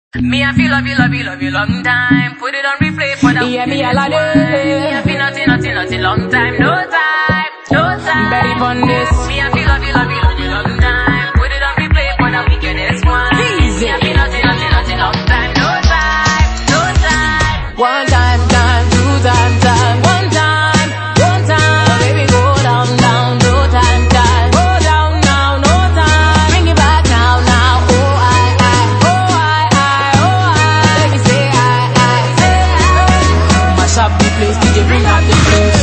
Me I feel love you long time. Put it on replay for the yeah, me all a day. Me I feel nothing long time. No time. Ready for this. Me I feel love you long time. Put it on replay for the wickedest one. Easy. Me I feel nothing long time. No time. One time, two time. One time. Oh, baby, go down. No time. Go down now, no time. Bring it back now. Oh, I. Let me say I. Mash up the place, DJ, bring out the place.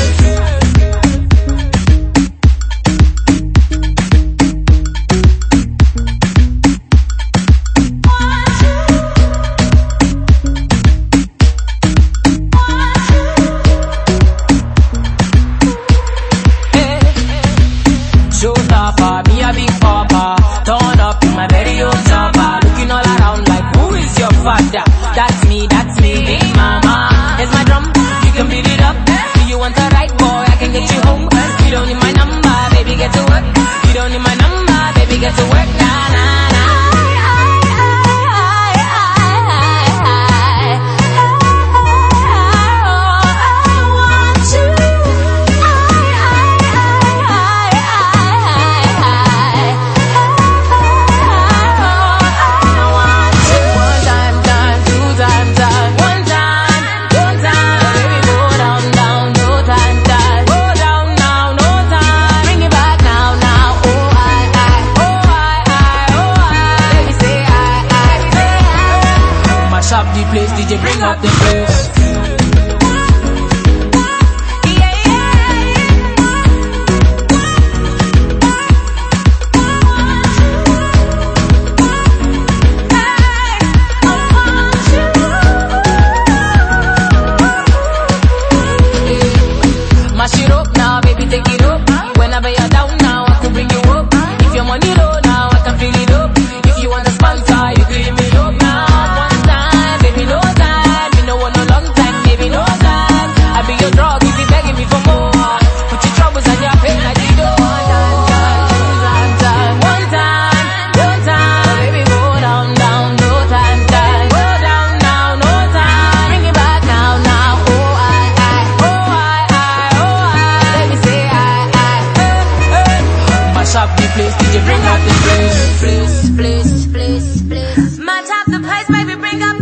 Showstopper, me a big papa. Turn up in my very own chopper. Looking all around like, who is your father? That's me, big mama. Here's my drum, you can beat it up. Do you want a ride, boy? I can get you home. You don't need my number, baby, get to work. You don't need my number, baby, get to work. Nah. Shop the place, DJ, bring out the place. Mash it up now, baby, take it up. Whenever you're down now, I can bring you up. If your money low now, I can fill it up. If you want a sponsor, you can hit me up now. Shop the place, DJ, bring out the place. Match up the place, baby, bring up